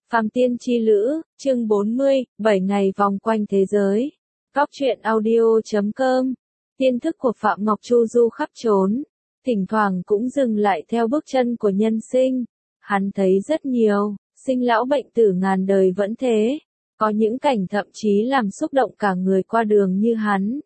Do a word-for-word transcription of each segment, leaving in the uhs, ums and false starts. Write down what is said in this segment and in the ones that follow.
Phàm Tiên Chi Lữ, chương bốn mươi, bảy ngày vòng quanh thế giới. Góc truyện audio chấm com. Tiên thức của Phạm Ngọc chu du khắp trốn, thỉnh thoảng cũng dừng lại theo bước chân của nhân sinh. Hắn thấy rất nhiều, sinh lão bệnh tử ngàn đời vẫn thế. Có những cảnh thậm chí làm xúc động cả người qua đường như hắn.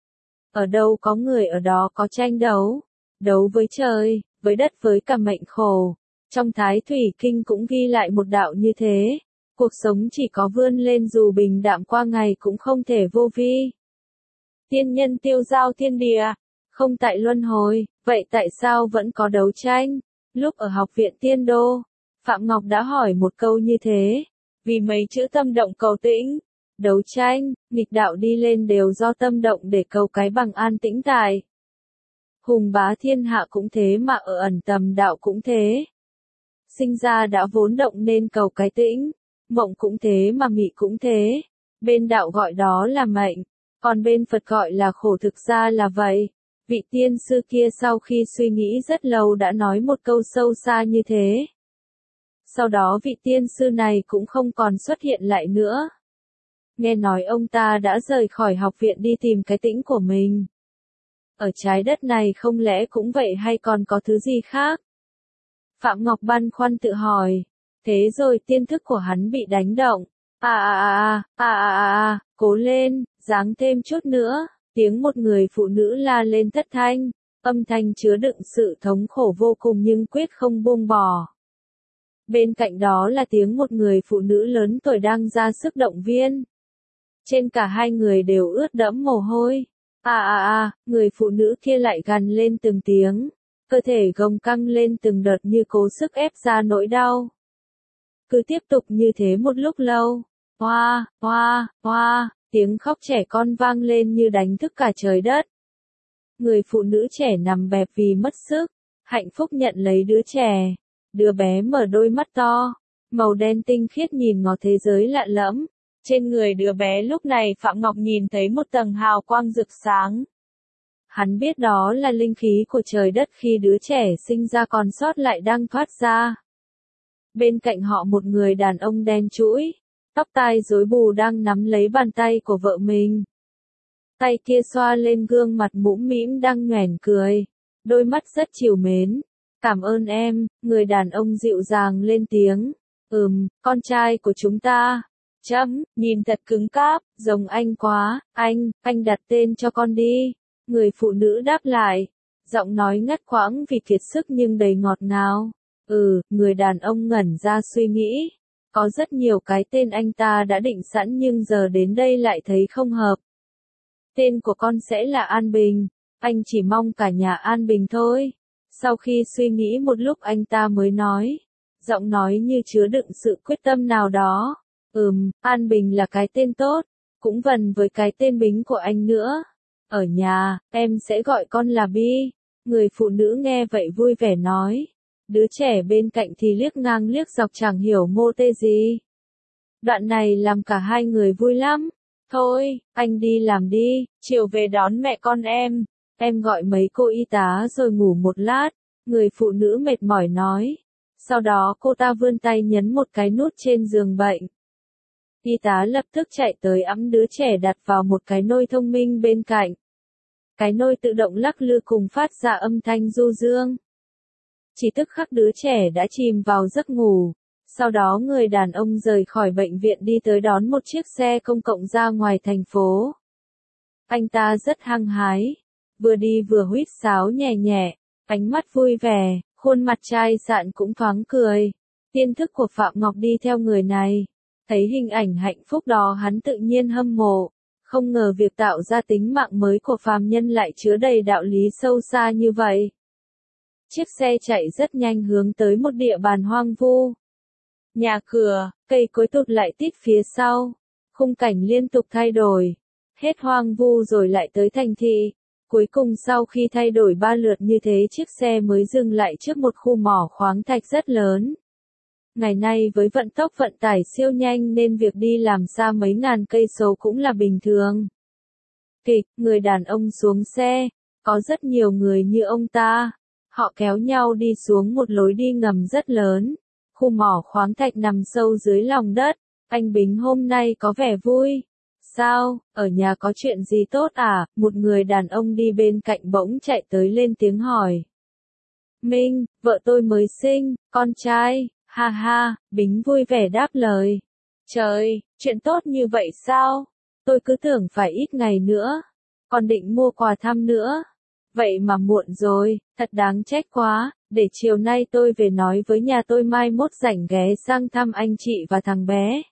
Ở đâu có người ở đó có tranh đấu. Đấu với trời, với đất, với cả mệnh khổ. Trong Thái Thủy Kinh cũng ghi lại một đạo như thế. Cuộc sống chỉ có vươn lên dù bình đạm qua ngày cũng không thể vô vi. Tiên nhân tiêu giao thiên địa, không tại luân hồi, vậy tại sao vẫn có đấu tranh? Lúc ở học viện Tiên Đô, Phạm Ngọc đã hỏi một câu như thế. Vì mấy chữ tâm động cầu tĩnh, đấu tranh, nghịch đạo đi lên đều do tâm động để cầu cái bằng an tĩnh tại. Hùng bá thiên hạ cũng thế mà ở ẩn tầm đạo cũng thế. Sinh ra đã vốn động nên cầu cái tĩnh, mộng cũng thế mà mị cũng thế. Bên đạo gọi đó là mệnh, còn bên Phật gọi là khổ, thực ra là vậy. Vị tiên sư kia sau khi suy nghĩ rất lâu đã nói một câu sâu xa như thế. Sau đó vị tiên sư này cũng không còn xuất hiện lại nữa. Nghe nói ông ta đã rời khỏi học viện đi tìm cái tĩnh của mình. Ở trái đất này không lẽ cũng vậy hay còn có thứ gì khác? Phạm Ngọc băn khoăn tự hỏi. Thế rồi tiên thức của hắn bị đánh động. À à à à à à à, cố lên, ráng thêm chút nữa. Tiếng một người phụ nữ la lên thất thanh. Âm thanh chứa đựng sự thống khổ vô cùng nhưng quyết không buông bỏ. Bên cạnh đó là tiếng một người phụ nữ lớn tuổi đang ra sức động viên. Trên cả hai người đều ướt đẫm mồ hôi. À à à, người phụ nữ kia lại gằn lên từng tiếng. Cơ thể gồng căng lên từng đợt như cố sức ép ra nỗi đau. Cứ tiếp tục như thế một lúc lâu. Hoa, hoa, hoa, tiếng khóc trẻ con vang lên như đánh thức cả trời đất. Người phụ nữ trẻ nằm bẹp vì mất sức, hạnh phúc nhận lấy đứa trẻ. Đứa bé mở đôi mắt to, màu đen tinh khiết nhìn ngó thế giới lạ lẫm. Trên người đứa bé lúc này Phạm Ngọc nhìn thấy một tầng hào quang rực sáng. Hắn biết đó là linh khí của trời đất khi đứa trẻ sinh ra còn sót lại đang thoát ra. Bên cạnh họ một người đàn ông đen trũi, tóc tai rối bù đang nắm lấy bàn tay của vợ mình. Tay kia xoa lên gương mặt mũm mĩm đang nhoẻn cười, đôi mắt rất trìu mến. Cảm ơn em, người đàn ông dịu dàng lên tiếng. Ừm, con trai của chúng ta. Chấm, nhìn thật cứng cáp, giống anh quá, anh, anh đặt tên cho con đi. Người phụ nữ đáp lại, giọng nói ngắt quãng vì kiệt sức nhưng đầy ngọt ngào. Ừ, người đàn ông ngẩn ra suy nghĩ. Có rất nhiều cái tên anh ta đã định sẵn nhưng giờ đến đây lại thấy không hợp. Tên của con sẽ là An Bình, anh chỉ mong cả nhà an bình thôi. Sau khi suy nghĩ một lúc anh ta mới nói, giọng nói như chứa đựng sự quyết tâm nào đó. Ừm, An Bình là cái tên tốt, cũng vần với cái tên Bính của anh nữa. Ở nhà, em sẽ gọi con là Bi. Người phụ nữ nghe vậy vui vẻ nói. Đứa trẻ bên cạnh thì liếc ngang liếc dọc chẳng hiểu mô tê gì. Đoạn này làm cả hai người vui lắm. Thôi, anh đi làm đi, chiều về đón mẹ con em. Em gọi mấy cô y tá rồi ngủ một lát. Người phụ nữ mệt mỏi nói. Sau đó cô ta vươn tay nhấn một cái nút trên giường bệnh. Y tá lập tức chạy tới ẵm đứa trẻ đặt vào một cái nôi thông minh bên cạnh. Cái nôi tự động lắc lư cùng phát ra âm thanh du dương. Chỉ tức khắc đứa trẻ đã chìm vào giấc ngủ. Sau đó người đàn ông rời khỏi bệnh viện đi tới đón một chiếc xe công cộng ra ngoài thành phố. Anh ta rất hăng hái, vừa đi vừa huýt sáo nhẹ nhẹ, ánh mắt vui vẻ, khuôn mặt chai sạn cũng thoáng cười. Tiên thức của Phạm Ngọc đi theo người này. Thấy hình ảnh hạnh phúc đó hắn tự nhiên hâm mộ. Không ngờ việc tạo ra tính mạng mới của phàm nhân lại chứa đầy đạo lý sâu xa như vậy. Chiếc xe chạy rất nhanh hướng tới một địa bàn hoang vu. Nhà cửa, cây cối tụt lại tít phía sau. Khung cảnh liên tục thay đổi. Hết hoang vu rồi lại tới thành thị. Cuối cùng sau khi thay đổi ba lượt như thế chiếc xe mới dừng lại trước một khu mỏ khoáng thạch rất lớn. Ngày nay với vận tốc vận tải siêu nhanh nên việc đi làm xa mấy ngàn cây số cũng là bình thường. Kịch, người đàn ông xuống xe, có rất nhiều người như ông ta. Họ kéo nhau đi xuống một lối đi ngầm rất lớn. khu mỏ khoáng thạch nằm sâu dưới lòng đất. Anh Bính hôm nay có vẻ vui. Sao, ở nhà có chuyện gì tốt à? Một người đàn ông đi bên cạnh bỗng chạy tới lên tiếng hỏi. Minh, vợ tôi mới sinh, con trai, ha ha, Bính vui vẻ đáp lời. Trời, chuyện tốt như vậy sao? Tôi cứ tưởng phải ít ngày nữa, còn định mua quà thăm nữa. Vậy mà muộn rồi, thật đáng trách quá, để chiều nay tôi về nói với nhà tôi mai mốt rảnh ghé sang thăm anh chị và thằng bé.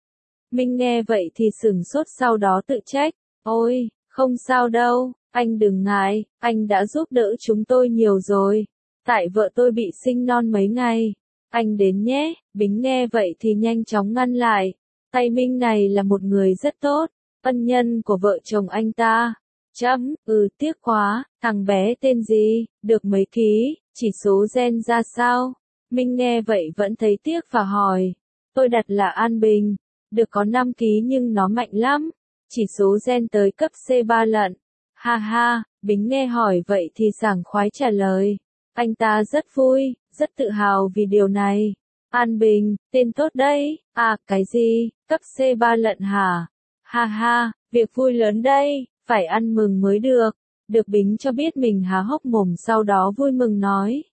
Minh nghe vậy thì sửng sốt sau đó tự trách. Ôi, không sao đâu, anh đừng ngại, anh đã giúp đỡ chúng tôi nhiều rồi. Tại vợ tôi bị sinh non mấy ngày. Anh đến nhé, Bính nghe vậy thì nhanh chóng ngăn lại. Tay Minh này là một người rất tốt, ân nhân của vợ chồng anh ta. Chấm, ừ tiếc quá, thằng bé tên gì, được mấy ký, chỉ số gen ra sao? Minh nghe vậy vẫn thấy tiếc và hỏi. Tôi đặt là An Bình, được có năm ký nhưng nó mạnh lắm, chỉ số gen tới cấp C ba lận. Ha ha, Bính nghe hỏi vậy thì sảng khoái trả lời. Anh ta rất vui, rất tự hào vì điều này. An Bình, tên tốt đấy. À, cái gì, cấp C ba lận hả? Ha ha, việc vui lớn đây, phải ăn mừng mới được. Được Bính cho biết mình há hốc mồm sau đó vui mừng nói.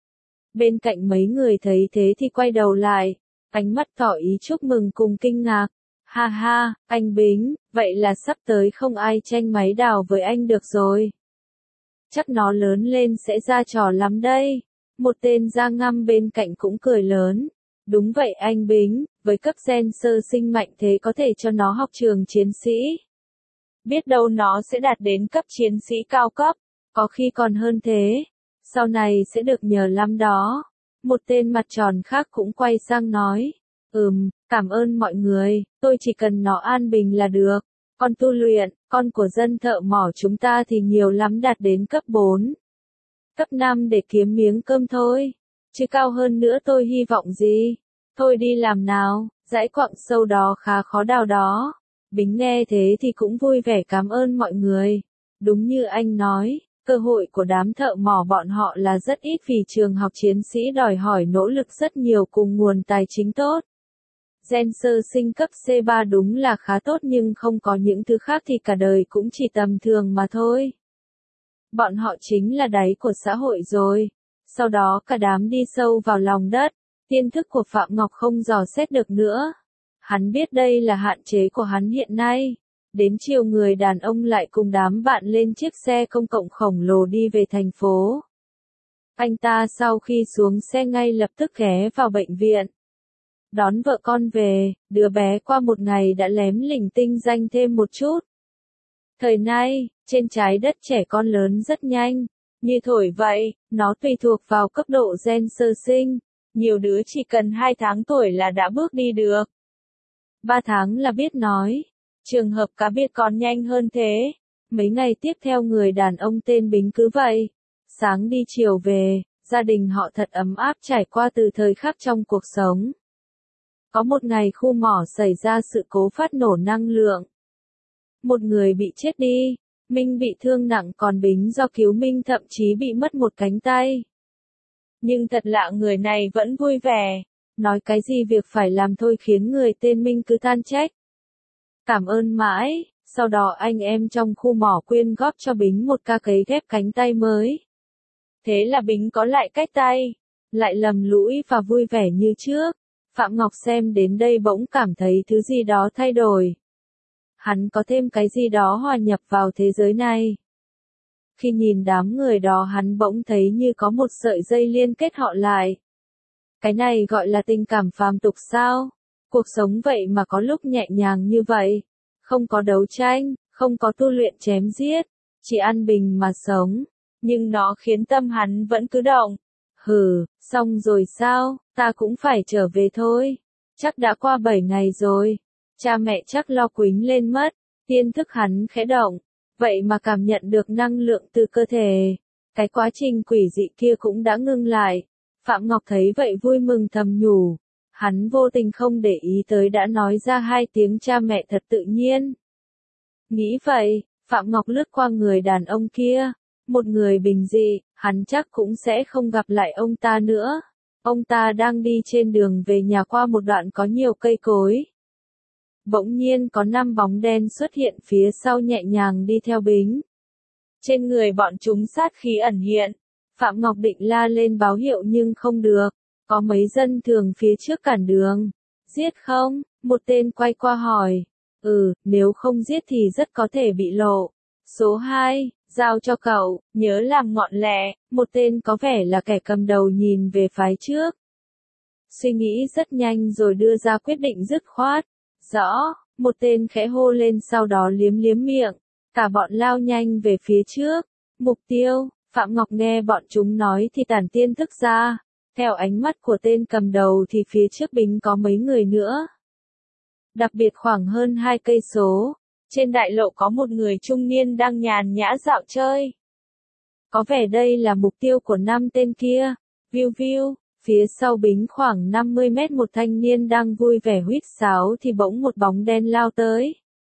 Bên cạnh mấy người thấy thế thì quay đầu lại, ánh mắt tỏ ý chúc mừng cùng kinh ngạc. Ha ha, anh Bính, vậy là sắp tới không ai tranh máy đào với anh được rồi. Chắc nó lớn lên sẽ ra trò lắm đây. Một tên da ngăm bên cạnh cũng cười lớn. Đúng vậy anh Bính, với cấp gen sơ sinh mạnh thế có thể cho nó học trường chiến sĩ. Biết đâu nó sẽ đạt đến cấp chiến sĩ cao cấp, có khi còn hơn thế. Sau này sẽ được nhờ lắm đó. Một tên mặt tròn khác cũng quay sang nói. Ừm, cảm ơn mọi người, tôi chỉ cần nó an bình là được. Con tu luyện, con của dân thợ mỏ chúng ta thì nhiều lắm đạt đến cấp bốn. Cấp năm để kiếm miếng cơm thôi. Chứ cao hơn nữa tôi hy vọng gì. Thôi đi làm nào, dãy quặng sâu đó khá khó đào đó. Bính nghe thế thì cũng vui vẻ cảm ơn mọi người. Đúng như anh nói, cơ hội của đám thợ mỏ bọn họ là rất ít vì trường học chiến sĩ đòi hỏi nỗ lực rất nhiều cùng nguồn tài chính tốt. Gen sơ sinh cấp C ba đúng là khá tốt nhưng không có những thứ khác thì cả đời cũng chỉ tầm thường mà thôi. Bọn họ chính là đáy của xã hội rồi. Sau đó cả đám đi sâu vào lòng đất. Tiên thức của Phạm Ngọc không dò xét được nữa. Hắn biết đây là hạn chế của hắn hiện nay. Đến chiều người đàn ông lại cùng đám bạn lên chiếc xe công cộng khổng lồ đi về thành phố. Anh ta sau khi xuống xe ngay lập tức ghé vào bệnh viện. Đón vợ con về, đứa bé qua một ngày đã lém lỉnh tinh danh thêm một chút. Thời nay, trên trái đất trẻ con lớn rất nhanh, như thổi vậy, nó tùy thuộc vào cấp độ gen sơ sinh. Nhiều đứa chỉ cần hai tháng tuổi là đã bước đi được. ba tháng là biết nói. Trường hợp cá biệt còn nhanh hơn thế. Mấy ngày tiếp theo người đàn ông tên Bính cứ vậy. Sáng đi chiều về, gia đình họ thật ấm áp trải qua từ thời khắc trong cuộc sống. Có một ngày khu mỏ xảy ra sự cố phát nổ năng lượng. Một người bị chết đi, Minh bị thương nặng còn Bính do cứu Minh thậm chí bị mất một cánh tay. Nhưng thật lạ người này vẫn vui vẻ, nói cái gì việc phải làm thôi khiến người tên Minh cứ than trách. Cảm ơn mãi, sau đó anh em trong khu mỏ quyên góp cho Bính một ca cấy ghép cánh tay mới. Thế là Bính có lại cách tay, lại lầm lũi và vui vẻ như trước. Phạm Ngọc xem đến đây bỗng cảm thấy thứ gì đó thay đổi. Hắn có thêm cái gì đó hòa nhập vào thế giới này. Khi nhìn đám người đó hắn bỗng thấy như có một sợi dây liên kết họ lại. Cái này gọi là tình cảm phàm tục sao? Cuộc sống vậy mà có lúc nhẹ nhàng như vậy. Không có đấu tranh, không có tu luyện chém giết, chỉ an bình mà sống. Nhưng nó khiến tâm hắn vẫn cứ động. Hừ, xong rồi sao, ta cũng phải trở về thôi. Chắc đã qua bảy ngày rồi. Cha mẹ chắc lo quýnh lên mất. Tiên thức hắn khẽ động. Vậy mà cảm nhận được năng lượng từ cơ thể. Cái quá trình quỷ dị kia cũng đã ngưng lại. Phạm Ngọc thấy vậy vui mừng thầm nhủ. Hắn vô tình không để ý tới đã nói ra hai tiếng cha mẹ thật tự nhiên. Nghĩ vậy, Phạm Ngọc lướt qua người đàn ông kia. Một người bình dị, hắn chắc cũng sẽ không gặp lại ông ta nữa. Ông ta đang đi trên đường về nhà qua một đoạn có nhiều cây cối. Bỗng nhiên có năm bóng đen xuất hiện phía sau nhẹ nhàng đi theo Bính. Trên người bọn chúng sát khí ẩn hiện. Phạm Ngọc định la lên báo hiệu nhưng không được. Có mấy dân thường phía trước cản đường. Giết không? Một tên quay qua hỏi. Ừ, nếu không giết thì rất có thể bị lộ. Số hai, giao cho cậu, nhớ làm ngọn lẹ. Một tên có vẻ là kẻ cầm đầu nhìn về phái trước. Suy nghĩ rất nhanh rồi đưa ra quyết định dứt khoát. Rõ, một tên khẽ hô lên sau đó liếm liếm miệng. Cả bọn lao nhanh về phía trước. Mục tiêu, Phạm Ngọc nghe bọn chúng nói thì tản tiên thức ra. Theo ánh mắt của tên cầm đầu thì phía trước Bính có mấy người nữa. Đặc biệt khoảng hơn hai cây số. Trên đại lộ có một người trung niên đang nhàn nhã dạo chơi. Có vẻ đây là mục tiêu của năm tên kia. Viu viu, phía sau Bính khoảng năm mươi mét một thanh niên đang vui vẻ huýt sáo thì bỗng một bóng đen lao tới.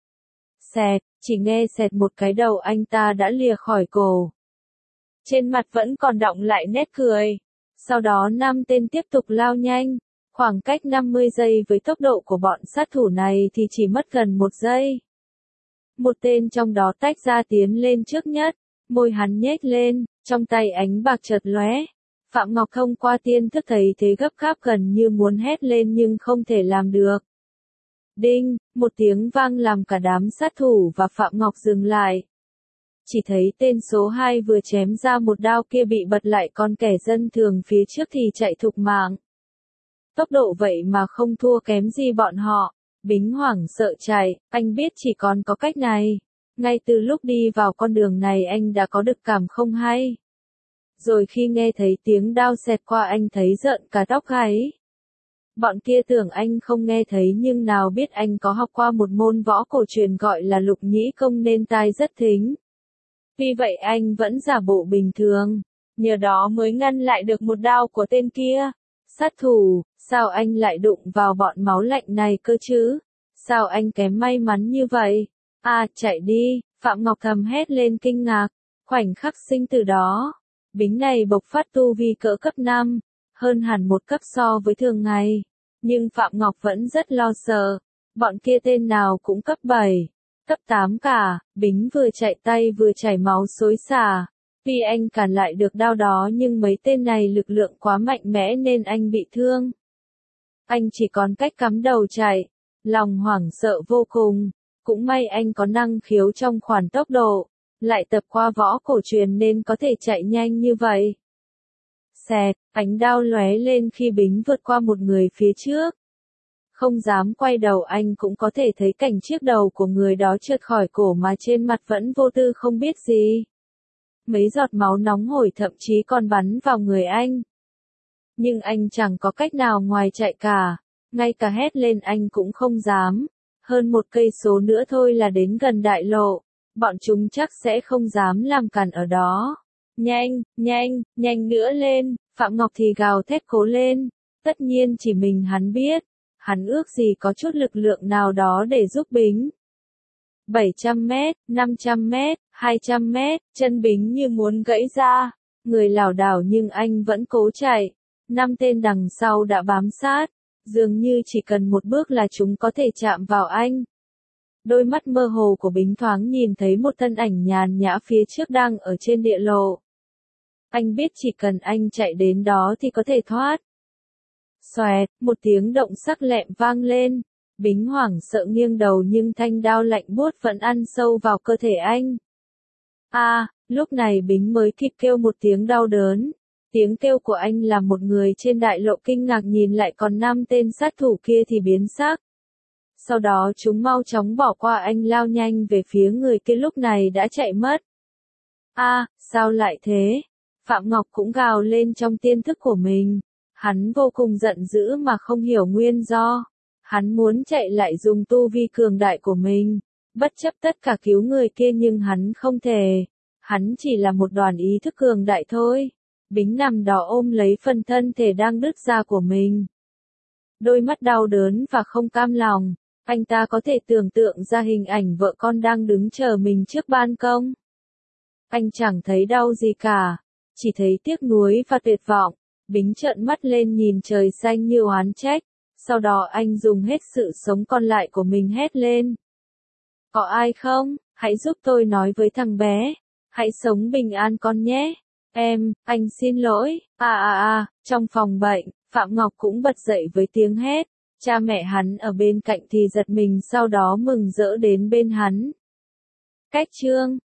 Xẹt, chỉ nghe xẹt một cái đầu anh ta đã lìa khỏi cổ. Trên mặt vẫn còn đọng lại nét cười. Sau đó năm tên tiếp tục lao nhanh. Khoảng cách năm mươi giây với tốc độ của bọn sát thủ này thì chỉ mất gần một giây. Một tên trong đó tách ra tiến lên trước nhất, môi hắn nhếch lên, trong tay ánh bạc chợt lóe. Phạm Ngọc thông qua tiên thức thấy thế gấp gáp gần như muốn hét lên nhưng không thể làm được. Đinh, một tiếng vang làm cả đám sát thủ và Phạm Ngọc dừng lại. Chỉ thấy tên số hai vừa chém ra một đao kia bị bật lại còn kẻ dân thường phía trước thì chạy thục mạng. Tốc độ vậy mà không thua kém gì bọn họ. Bính hoảng sợ chạy, anh biết chỉ còn có cách này. Ngay từ lúc đi vào con đường này anh đã có được cảm không hay. Rồi khi nghe thấy tiếng đao xẹt qua anh thấy rợn cả tóc gáy. Bọn kia tưởng anh không nghe thấy nhưng nào biết anh có học qua một môn võ cổ truyền gọi là lục nhĩ công nên tai rất thính. Vì vậy anh vẫn giả bộ bình thường, nhờ đó mới ngăn lại được một đao của tên kia. Sát thủ, sao anh lại đụng vào bọn máu lạnh này cơ chứ? Sao anh kém may mắn như vậy? À, chạy đi, Phạm Ngọc thầm hét lên kinh ngạc. Khoảnh khắc sinh từ đó, Bính này bộc phát tu vi cỡ cấp năm, hơn hẳn một cấp so với thường ngày. Nhưng Phạm Ngọc vẫn rất lo sợ, bọn kia tên nào cũng cấp bảy, cấp tám cả, Bính vừa chạy tay vừa chảy máu xối xả. Vì anh cản lại được đao đó nhưng mấy tên này lực lượng quá mạnh mẽ nên anh bị thương. Anh chỉ còn cách cắm đầu chạy, lòng hoảng sợ vô cùng. Cũng may anh có năng khiếu trong khoản tốc độ, lại tập qua võ cổ truyền nên có thể chạy nhanh như vậy. Xẹt, ánh đao lóe lên khi Bính vượt qua một người phía trước. Không dám quay đầu anh cũng có thể thấy cảnh chiếc đầu của người đó trượt khỏi cổ mà trên mặt vẫn vô tư không biết gì. Mấy giọt máu nóng hổi thậm chí còn bắn vào người anh. Nhưng anh chẳng có cách nào ngoài chạy cả, ngay cả hét lên anh cũng không dám. Hơn một cây số nữa thôi là đến gần đại lộ, bọn chúng chắc sẽ không dám làm cản ở đó. Nhanh, nhanh, nhanh nữa lên, Phạm Ngọc thì gào thét cố lên, tất nhiên chỉ mình hắn biết, hắn ước gì có chút lực lượng nào đó để giúp Bính. bảy trăm mét, năm trăm mét, hai trăm mét, chân Bính như muốn gãy ra, người lảo đảo nhưng anh vẫn cố chạy. Năm tên đằng sau đã bám sát, dường như chỉ cần một bước là chúng có thể chạm vào anh. Đôi mắt mơ hồ của Bính thoáng nhìn thấy một thân ảnh nhàn nhã phía trước đang ở trên địa lộ. Anh biết chỉ cần anh chạy đến đó thì có thể thoát. Xoẹt, một tiếng động sắc lẹm vang lên. Bính hoảng sợ nghiêng đầu nhưng thanh đao lạnh buốt vẫn ăn sâu vào cơ thể anh. À, lúc này Bính mới kịp kêu một tiếng đau đớn. Tiếng kêu của anh làm một người trên đại lộ kinh ngạc nhìn lại còn năm tên sát thủ kia thì biến sắc. Sau đó chúng mau chóng bỏ qua anh lao nhanh về phía người kia lúc này đã chạy mất. À, sao lại thế? Phạm Ngọc cũng gào lên trong tiên thức của mình. Hắn vô cùng giận dữ mà không hiểu nguyên do. Hắn muốn chạy lại dùng tu vi cường đại của mình, bất chấp tất cả cứu người kia nhưng hắn không thể. Hắn chỉ là một đoàn ý thức cường đại thôi. Bính nằm đó ôm lấy phần thân thể đang đứt ra của mình. Đôi mắt đau đớn và không cam lòng, anh ta có thể tưởng tượng ra hình ảnh vợ con đang đứng chờ mình trước ban công. Anh chẳng thấy đau gì cả, chỉ thấy tiếc nuối và tuyệt vọng. Bính trợn mắt lên nhìn trời xanh như oán trách, sau đó anh dùng hết sự sống còn lại của mình hét lên. Có ai không? Hãy giúp tôi nói với thằng bé. Hãy sống bình an con nhé. Em, anh xin lỗi. À à à, trong phòng bệnh, Phạm Ngọc cũng bật dậy với tiếng hét. Cha mẹ hắn ở bên cạnh thì giật mình sau đó mừng rỡ đến bên hắn. Cách chương